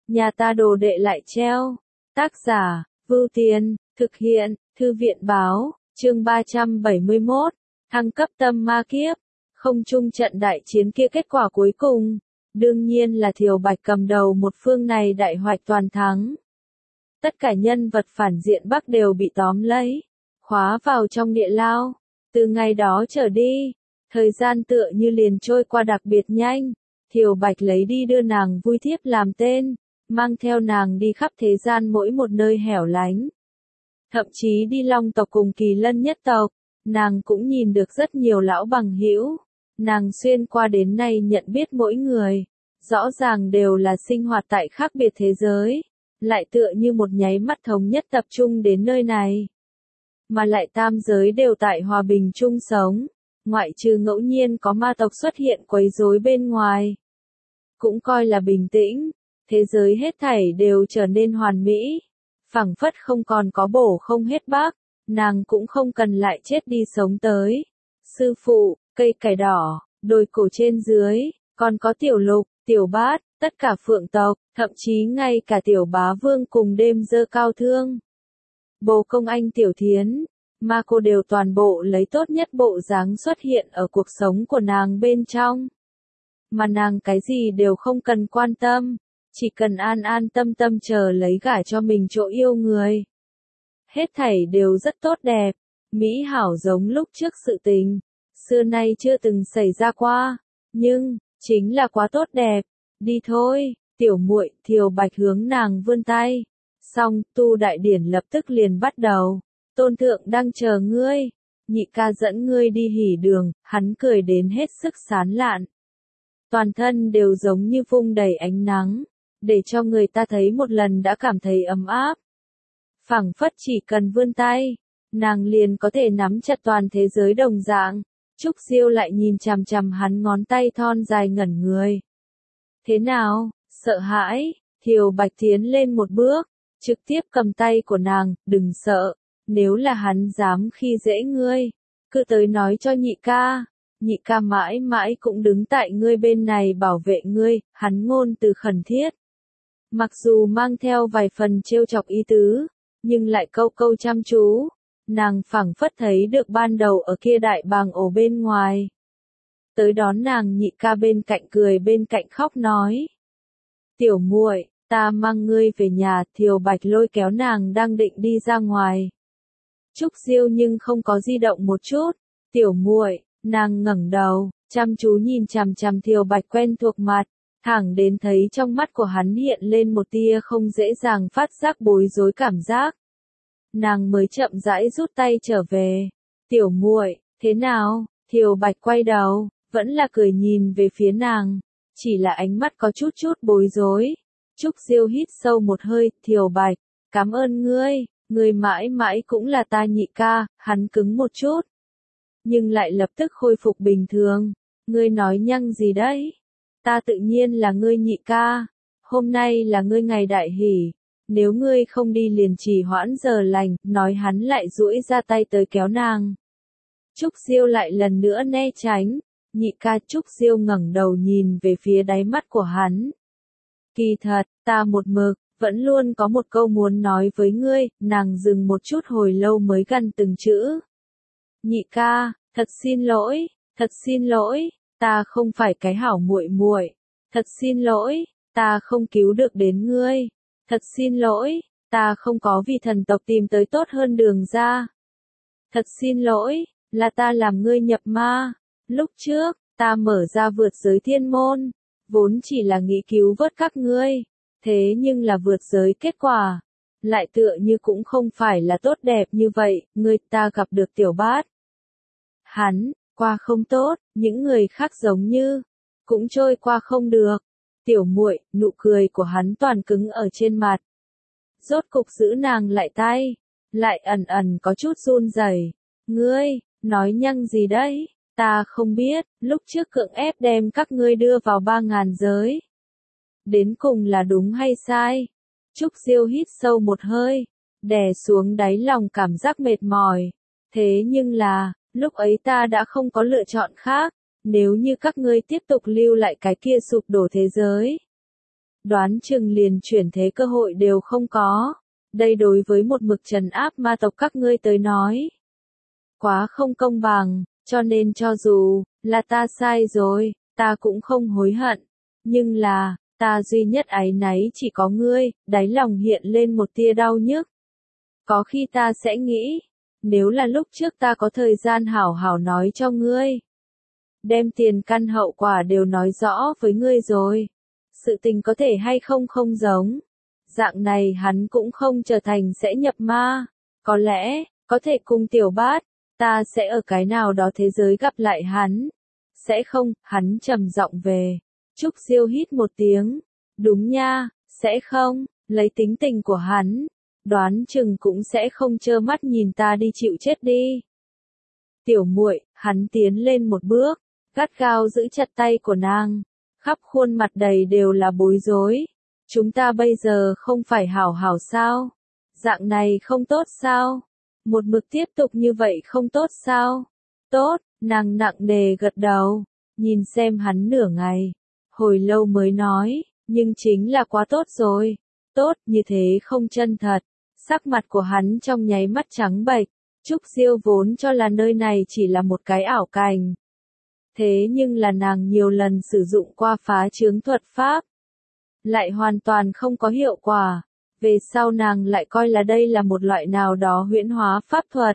nhà ta đồ đệ lại treo. Tác giả, Vưu Tiền, thực hiện, Thư viện báo, chương 371, thăng cấp tâm ma kiếp. Không chung trận đại chiến kia kết quả cuối cùng, đương nhiên là Thiều Bạch cầm đầu một phương này đại hoạch toàn thắng. Tất cả nhân vật phản diện Bắc đều bị tóm lấy, khóa vào trong địa lao. Từ ngày đó trở đi, thời gian tựa như liền trôi qua đặc biệt nhanh. Thiều Bạch lấy đi đưa nàng vui thiếp làm tên, mang theo nàng đi khắp thế gian mỗi một nơi hẻo lánh. Thậm chí đi Long tộc cùng Kỳ Lân nhất tộc, nàng cũng nhìn được rất nhiều lão bằng hữu. Nàng xuyên qua đến nay nhận biết mỗi người, rõ ràng đều là sinh hoạt tại khác biệt thế giới, lại tựa như một nháy mắt thống nhất tập trung đến nơi này. Mà lại tam giới đều tại hòa bình chung sống, ngoại trừ ngẫu nhiên có ma tộc xuất hiện quấy rối bên ngoài. Cũng coi là bình tĩnh, thế giới hết thảy đều trở nên hoàn mỹ, phảng phất không còn có bổ không hết bác, nàng cũng không cần lại chết đi sống tới. Sư phụ, cây cải đỏ, đồi cổ trên dưới, còn có tiểu lục, tiểu bát, tất cả phượng tộc, thậm chí ngay cả tiểu bá vương cùng đêm dơ cao thương. Bồ công anh tiểu thiến, ma cô đều toàn bộ lấy tốt nhất bộ dáng xuất hiện ở cuộc sống của nàng bên trong. Mà nàng cái gì đều không cần quan tâm, chỉ cần an an tâm tâm chờ lấy gả cho mình chỗ yêu người. Hết thảy đều rất tốt đẹp, mỹ hảo giống lúc trước sự tình, xưa nay chưa từng xảy ra qua, nhưng, chính là quá tốt đẹp. Đi thôi, tiểu muội, Thiều Bạch hướng nàng vươn tay. Xong, tu đại điển lập tức liền bắt đầu. Tôn thượng đang chờ ngươi, nhị ca dẫn ngươi đi hỉ đường, hắn cười đến hết sức sán lạn. Toàn thân đều giống như vung đầy ánh nắng, để cho người ta thấy một lần đã cảm thấy ấm áp. Phảng phất chỉ cần vươn tay, nàng liền có thể nắm chặt toàn thế giới đồng dạng. Trúc Diêu lại nhìn chằm chằm hắn ngón tay thon dài ngẩn người. Thế nào, sợ hãi? Thiều Bạch tiến lên một bước, trực tiếp cầm tay của nàng, đừng sợ, nếu là hắn dám khi dễ ngươi, cứ tới nói cho nhị ca mãi mãi cũng đứng tại ngươi bên này bảo vệ ngươi, hắn ngôn từ khẩn thiết. Mặc dù mang theo vài phần trêu chọc ý tứ, nhưng lại câu câu chăm chú, nàng phảng phất thấy được ban đầu ở kia đại bàng ổ bên ngoài. Tới đón nàng nhị ca bên cạnh cười bên cạnh khóc nói. Tiểu muội, ta mang ngươi về nhà. Thiều Bạch lôi kéo nàng đang định đi ra ngoài. Trúc Diêu nhưng không có di động một chút. Tiểu muội, nàng ngẩng đầu, chăm chú nhìn chằm chằm Thiều Bạch quen thuộc mặt, thẳng đến thấy trong mắt của hắn hiện lên một tia không dễ dàng phát giác bối rối cảm giác. Nàng mới chậm rãi rút tay trở về. Tiểu muội, thế nào? Thiều Bạch quay đầu, vẫn là cười nhìn về phía nàng, chỉ là ánh mắt có chút bối rối. Trúc Diêu hít sâu một hơi, Thiều Bạch, cảm ơn ngươi mãi mãi cũng là ta nhị ca. Hắn cứng một chút, nhưng lại lập tức khôi phục bình thường. Ngươi nói nhăng gì đấy? Ta tự nhiên là ngươi nhị ca, hôm nay là ngươi ngày đại hỷ, nếu ngươi không đi liền trì hoãn giờ lành. Nói hắn lại duỗi ra tay tới kéo nàng. Trúc Diêu lại lần nữa né tránh. Nhị ca. Trúc Diêu ngẩng đầu nhìn về phía đáy mắt của hắn. Kỳ thật, ta một mực, vẫn luôn có một câu muốn nói với ngươi. Nàng dừng một chút hồi lâu mới gằn từng chữ. Nhị ca, thật xin lỗi, ta không phải cái hảo muội muội, thật xin lỗi, ta không cứu được đến ngươi, thật xin lỗi, ta không có vì thần tộc tìm tới tốt hơn đường ra. Thật xin lỗi, là ta làm ngươi nhập ma. Lúc trước, ta mở ra vượt giới thiên môn, vốn chỉ là nghĩ cứu vớt các ngươi, thế nhưng là vượt giới kết quả, lại tựa như cũng không phải là tốt đẹp như vậy. Ta gặp được tiểu bát. Hắn, qua không tốt, những người khác giống như, cũng trôi qua không được. Tiểu muội, nụ cười của hắn toàn cứng ở trên mặt. Rốt cục giữ nàng lại tay, lại ẩn có chút run rẩy. Ngươi, nói nhăng gì đấy? Ta không biết, lúc trước cưỡng ép đem các ngươi đưa vào 3000 giới. Đến cùng là đúng hay sai? Trúc Diêu hít sâu một hơi, đè xuống đáy lòng cảm giác mệt mỏi. Thế nhưng là, lúc ấy ta đã không có lựa chọn khác, nếu như các ngươi tiếp tục lưu lại cái kia sụp đổ thế giới. đoán chừng liền chuyển thế cơ hội đều không có. Đây đối với một mực trấn áp ma tộc các ngươi tới nói, quá không công bằng, cho nên cho dù là ta sai rồi, ta cũng không hối hận. Nhưng là, ta duy nhất áy náy chỉ có ngươi, đáy lòng hiện lên một tia đau nhức. Có khi ta sẽ nghĩ, nếu là lúc trước ta có thời gian hảo hảo nói cho ngươi, đem tiền căn hậu quả đều nói rõ với ngươi rồi, sự tình có thể hay không không giống. Dạng này hắn cũng không trở thành sẽ nhập ma, có lẽ, có thể cùng tiểu bát, ta sẽ ở cái nào đó thế giới gặp lại hắn. Sẽ không, hắn trầm giọng về. Trúc Diêu hít một tiếng, đúng nha, sẽ không, lấy tính tình của hắn, đoán chừng cũng sẽ không trơ mắt nhìn ta đi chịu chết đi. Tiểu muội, hắn tiến lên một bước, gắt gao giữ chặt tay của nàng, khắp khuôn mặt đầy đều là bối rối. Chúng ta bây giờ không phải hảo hảo sao? Dạng này không tốt sao? Một mực tiếp tục như vậy không tốt sao? Tốt, nàng nặng nề gật đầu, nhìn xem hắn nửa ngày, hồi lâu mới nói, nhưng chính là quá tốt rồi. Tốt, như thế không chân thật. Sắc mặt của hắn trong nháy mắt trắng bệch. Trúc Diêu vốn cho là nơi này chỉ là một cái ảo cảnh. Thế nhưng là nàng nhiều lần sử dụng qua phá chướng thuật pháp, lại hoàn toàn không có hiệu quả. Về sau nàng lại coi là đây là một loại nào đó huyễn hóa pháp thuật.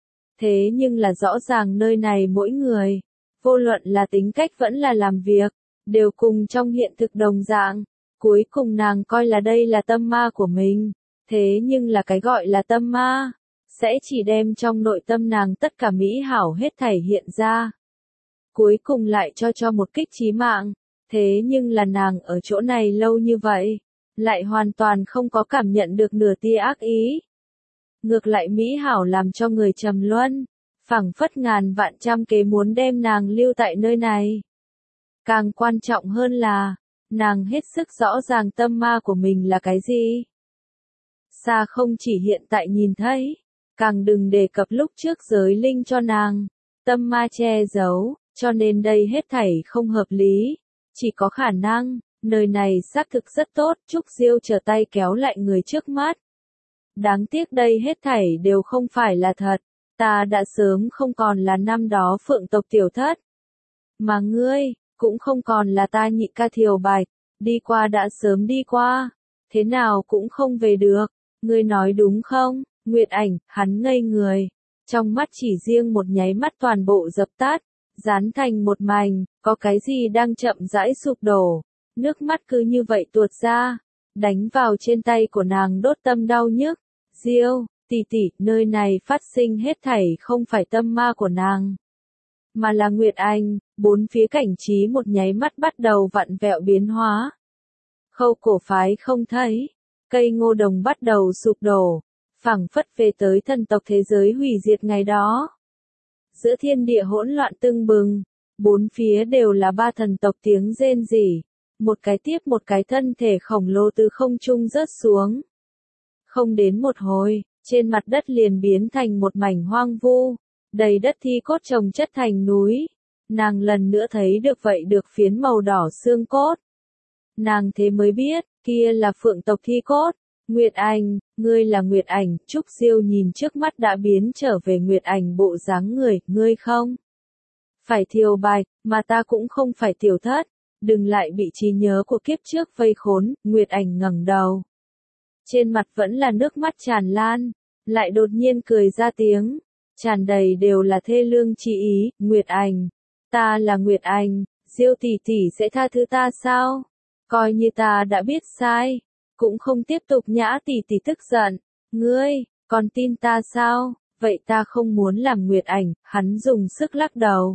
Thế nhưng là rõ ràng nơi này mỗi người, vô luận là tính cách vẫn là làm việc, đều cùng trong hiện thực đồng dạng. Cuối cùng nàng coi là đây là tâm ma của mình. Thế nhưng là cái gọi là tâm ma, sẽ chỉ đem trong nội tâm nàng tất cả mỹ hảo hết thảy hiện ra. Cuối cùng lại cho một kích chí mạng. Thế nhưng là nàng ở chỗ này lâu như vậy, lại hoàn toàn không có cảm nhận được nửa tia ác ý. Ngược lại mỹ hảo làm cho người trầm luân, phảng phất ngàn vạn trăm kế muốn đem nàng lưu tại nơi này. Càng quan trọng hơn là, nàng hết sức rõ ràng tâm ma của mình là cái gì. Xa không chỉ hiện tại nhìn thấy, càng đừng đề cập lúc trước giới linh cho nàng, tâm ma che giấu, cho nên đây hết thảy không hợp lý. Chỉ có khả năng, nơi này xác thực rất tốt, Trúc Diêu trở tay kéo lại người trước mắt. Đáng tiếc đây hết thảy đều không phải là thật, ta đã sớm không còn là năm đó phượng tộc tiểu thất. Mà ngươi, cũng không còn là ta nhị ca Thiều Bạch, đi qua đã sớm đi qua, thế nào cũng không về được, ngươi nói đúng không? Nguyệt Ảnh, hắn ngây người, trong mắt chỉ riêng một nháy mắt toàn bộ dập tắt. Dán thành một mảnh, có cái gì đang chậm rãi sụp đổ, nước mắt cứ như vậy tuột ra, đánh vào trên tay của nàng đốt tâm đau nhức. Diêu, tỷ tỷ, nơi này phát sinh hết thảy không phải tâm ma của nàng, mà là Nguyệt Anh. Bốn phía cảnh trí một nháy mắt bắt đầu vặn vẹo biến hóa. Khâu cổ phái không thấy, cây ngô đồng bắt đầu sụp đổ, phảng phất về tới thần tộc thế giới hủy diệt ngày đó. Giữa thiên địa hỗn loạn tưng bừng, bốn phía đều là ba thần tộc tiếng rên rỉ, một cái tiếp một cái thân thể khổng lồ từ không trung rớt xuống. Không đến một hồi, trên mặt đất liền biến thành một mảnh hoang vu, đầy đất thi cốt chồng chất thành núi. Nàng lần nữa thấy được vậy được phiến màu đỏ xương cốt. Nàng thế mới biết, kia là phượng tộc thi cốt. Nguyệt Anh, ngươi là Nguyệt Ảnh. Trúc Diêu nhìn trước mắt đã biến trở về Nguyệt Ảnh bộ dáng người, ngươi không phải Thiều Bạch, mà ta cũng không phải tiểu thất, đừng lại bị trí nhớ của kiếp trước vây khốn. Nguyệt Ảnh ngẩng đầu, trên mặt vẫn là nước mắt tràn lan, lại đột nhiên cười ra tiếng, tràn đầy đều là thê lương chi ý. Nguyệt Ảnh, ta là Nguyệt Ảnh, Diêu tỷ tỷ sẽ tha thứ ta sao? Coi như ta đã biết sai, cũng không tiếp tục nhã tỷ tỷ tức giận. Ngươi, còn tin ta sao? Vậy ta không muốn làm Nguyệt Ảnh. Hắn dùng sức lắc đầu,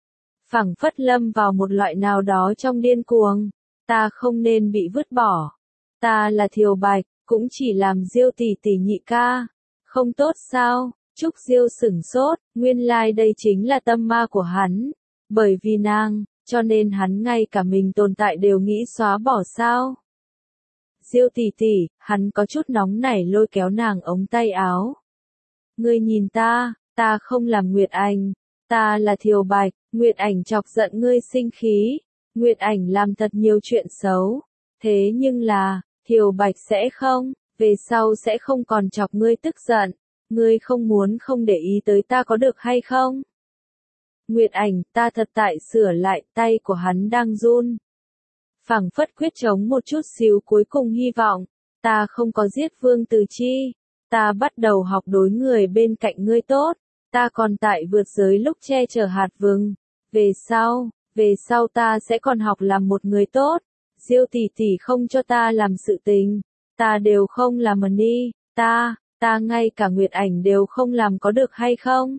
phảng phất lâm vào một loại nào đó trong điên cuồng. Ta không nên bị vứt bỏ. Ta là Thiều Bạch, cũng chỉ làm Diêu tỷ tỷ nhị ca. Không tốt sao? Trúc Diêu sửng sốt, nguyên lai đây chính là tâm ma của hắn. Bởi vì nàng, cho nên hắn ngay cả mình tồn tại đều nghĩ xóa bỏ sao? Diêu tỷ tỷ, hắn có chút nóng nảy lôi kéo nàng ống tay áo. Ngươi nhìn ta không làm Nguyệt Ảnh, ta là Thiều Bạch. Nguyệt Ảnh chọc giận ngươi sinh khí, Nguyệt Ảnh làm thật nhiều chuyện xấu, Thế nhưng là, Thiều Bạch sẽ không, về sau sẽ không còn chọc ngươi tức giận, ngươi không muốn không để ý tới ta có được hay không? Nguyệt Ảnh, ta thật tại sửa lại, tay của hắn đang run. Phảng phất quyết chống một chút xíu cuối cùng hy vọng, ta không có giết Vương Từ Chi, ta bắt đầu học đối người bên cạnh ngươi tốt, ta còn tại vượt giới lúc che chở hạt vừng, về sau ta sẽ còn học làm một người tốt, Diêu tỷ tỷ không cho ta làm sự tình, ta đều không làm mà đi, ta ngay cả Nguyệt Ảnh đều không làm có được hay không?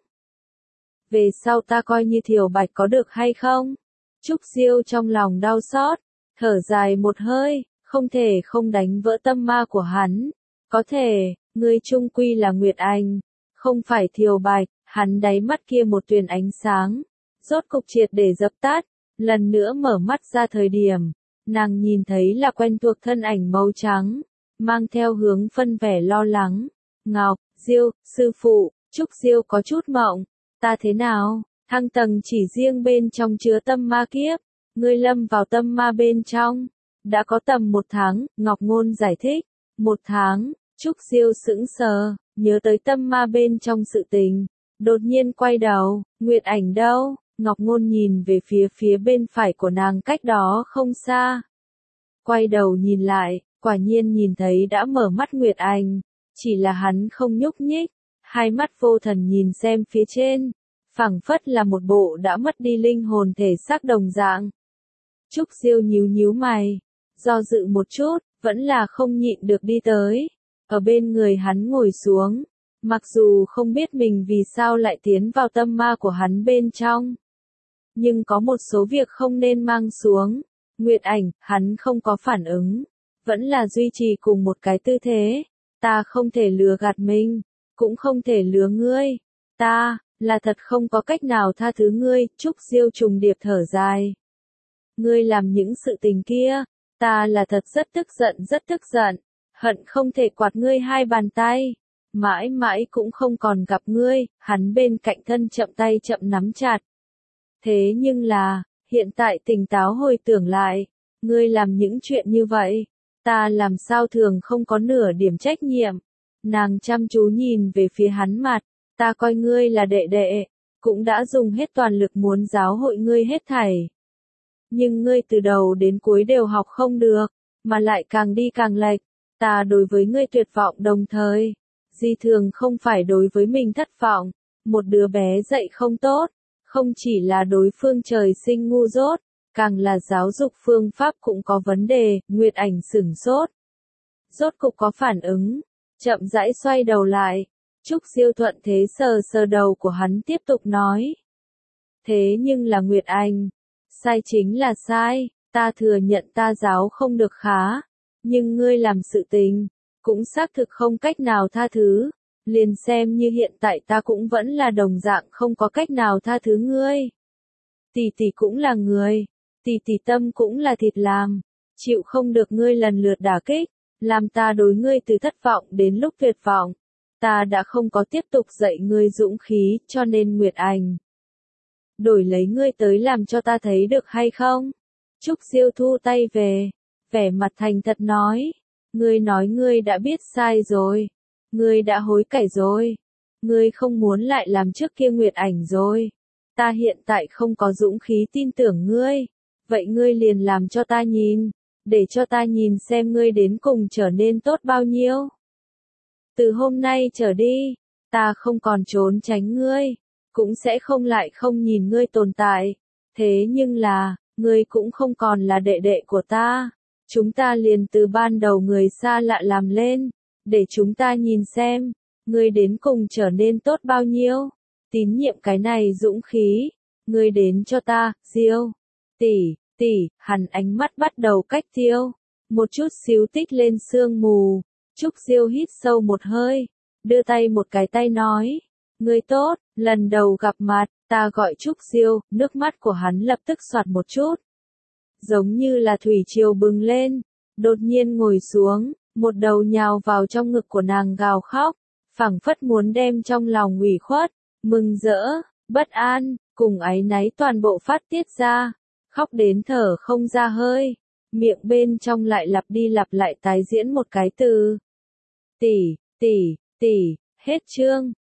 Về sau ta coi như Thiều Bạch có được hay không? Trúc Diêu trong lòng đau xót, thở dài một hơi, không thể không đánh vỡ tâm ma của hắn. Có thể, ngươi chung quy là Nguyệt Ảnh, không phải Thiều Bạch, hắn đáy mắt kia một tuyền ánh sáng, rốt cục triệt để dập tắt, lần nữa mở mắt ra thời điểm, nàng nhìn thấy là quen thuộc thân ảnh màu trắng, mang theo hướng phân vẻ lo lắng. Ngọc, Diêu, sư phụ, Trúc Diêu có chút mộng, ta thế nào? Thăng tầng chỉ riêng bên trong chứa tâm ma kiếp, ngươi lâm vào tâm ma bên trong. Đã có tầm 1 tháng, Ngọc Ngôn giải thích. 1 tháng, Trúc Diêu sững sờ, nhớ tới tâm ma bên trong sự tình. Đột nhiên quay đầu, Nguyệt Ảnh đâu? Ngọc Ngôn nhìn về phía bên phải của nàng cách đó không xa. Quay đầu nhìn lại, quả nhiên nhìn thấy đã mở mắt Nguyệt Ảnh. Chỉ là hắn không nhúc nhích, hai mắt vô thần nhìn xem phía trên, phảng phất là một bộ đã mất đi linh hồn thể xác đồng dạng. Trúc Diêu nhíu mày, do dự một chút, vẫn là không nhịn được đi tới, ở bên người hắn ngồi xuống, mặc dù không biết mình vì sao lại tiến vào tâm ma của hắn bên trong. Nhưng có một số việc không nên mang xuống, Nguyệt Ảnh, hắn không có phản ứng, vẫn là duy trì cùng một cái tư thế. Ta không thể lừa gạt mình, cũng không thể lừa ngươi. Ta, là thật không có cách nào tha thứ ngươi, Trúc Diêu trùng điệp thở dài. Ngươi làm những sự tình kia, ta là thật rất tức giận, hận không thể quạt ngươi 2 bàn tay. Mãi mãi cũng không còn gặp ngươi, hắn bên cạnh thân chậm tay chậm nắm chặt. Thế nhưng là, hiện tại tỉnh táo hồi tưởng lại, ngươi làm những chuyện như vậy. Ta làm sao thường không có nửa điểm trách nhiệm. Nàng chăm chú nhìn về phía hắn mặt, ta coi ngươi là đệ đệ, cũng đã dùng hết toàn lực muốn giáo hội ngươi hết thảy. Nhưng ngươi từ đầu đến cuối đều học không được, mà lại càng đi càng lệch, ta đối với ngươi tuyệt vọng đồng thời. Di thường không phải đối với mình thất vọng, một đứa bé dạy không tốt, không chỉ là đối phương trời sinh ngu dốt. Càng là giáo dục phương pháp cũng có vấn đề, Nguyệt Ảnh sửng sốt. Rốt cục có phản ứng, chậm rãi xoay đầu lại. Trúc Diêu thuận thế sờ đầu của hắn tiếp tục nói. Thế nhưng là Nguyệt Ảnh, sai chính là sai, ta thừa nhận ta giáo không được khá. Nhưng ngươi làm sự tình, cũng xác thực không cách nào tha thứ. Liền xem như hiện tại ta cũng vẫn là đồng dạng không có cách nào tha thứ ngươi. Tỷ tỷ cũng là người. Tỷ tâm cũng là thịt làm, chịu không được ngươi lần lượt đả kích, làm ta đối ngươi từ thất vọng đến lúc tuyệt vọng. Ta đã không có tiếp tục dạy ngươi dũng khí, cho nên Nguyệt Ảnh. Đổi lấy ngươi tới làm cho ta thấy được hay không? Trúc Diêu thu tay về, vẻ mặt thành thật nói. Ngươi nói ngươi đã biết sai rồi. Ngươi đã hối cải rồi. Ngươi không muốn lại làm trước kia Nguyệt Ảnh rồi. Ta hiện tại không có dũng khí tin tưởng ngươi. Vậy ngươi liền làm cho ta nhìn, để cho ta nhìn xem ngươi đến cùng trở nên tốt bao nhiêu. Từ hôm nay trở đi, ta không còn trốn tránh ngươi, cũng sẽ không lại không nhìn ngươi tồn tại. Thế nhưng là, ngươi cũng không còn là đệ đệ của ta. Chúng ta liền từ ban đầu người xa lạ làm lên, để chúng ta nhìn xem, ngươi đến cùng trở nên tốt bao nhiêu. Tín nhiệm cái này dũng khí, ngươi đến cho ta, Diêu. Tỷ, hắn ánh mắt bắt đầu cách tiêu, một chút xíu tích lên sương mù. Trúc Diêu hít sâu một hơi, đưa tay một cái tay nói, ngươi tốt, lần đầu gặp mặt, ta gọi Trúc Diêu, nước mắt của hắn lập tức xoạt một chút. Giống như là thủy triều bừng lên, đột nhiên ngồi xuống, một đầu nhào vào trong ngực của nàng gào khóc, phảng phất muốn đem trong lòng ủy khuất, mừng rỡ, bất an, cùng áy náy toàn bộ phát tiết ra. Khóc đến thở không ra hơi. Miệng bên trong lại lặp đi lặp lại tái diễn một cái từ. Tỷ, tỷ, tỷ, hết chương.